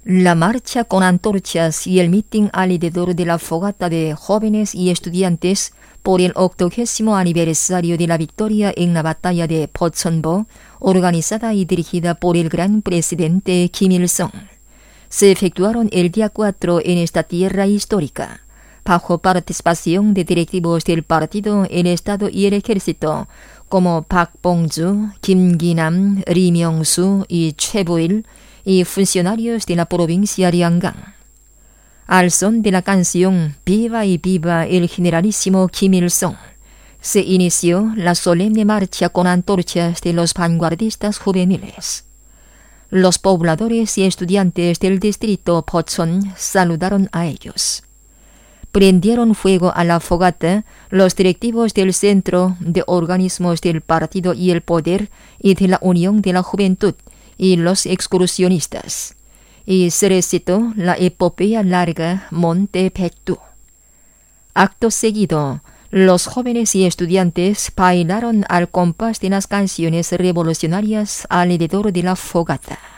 La marcha con antorchas y el mitin alrededor de la fogata de jóvenes y estudiantes por el 80º aniversario de la victoria en la batalla de Pochonbo, organizada y dirigida por el gran presidente Kim Il-sung, se efectuaron el día 4 en esta tierra histórica, bajo participación de directivos del partido, el Estado y el Ejército, como Park Bong-ju, Kim Ki-nam, Lee Myung-soo y Choi Bo-il, y funcionarios de la provincia de Yangon. Al son de la canción Viva y Viva el generalísimo Kim Il-sung, se inició la solemne marcha con antorchas de los vanguardistas juveniles. Los pobladores y estudiantes del distrito Pochon saludaron a ellos. Prendieron fuego a la fogata los directivos del Centro de Organismos del Partido y el Poder y de la Unión de la Juventud y los excursionistas, y se recitó la epopeya larga Monte Baekdu. Acto seguido, los jóvenes y estudiantes bailaron al compás de las canciones revolucionarias alrededor de la fogata.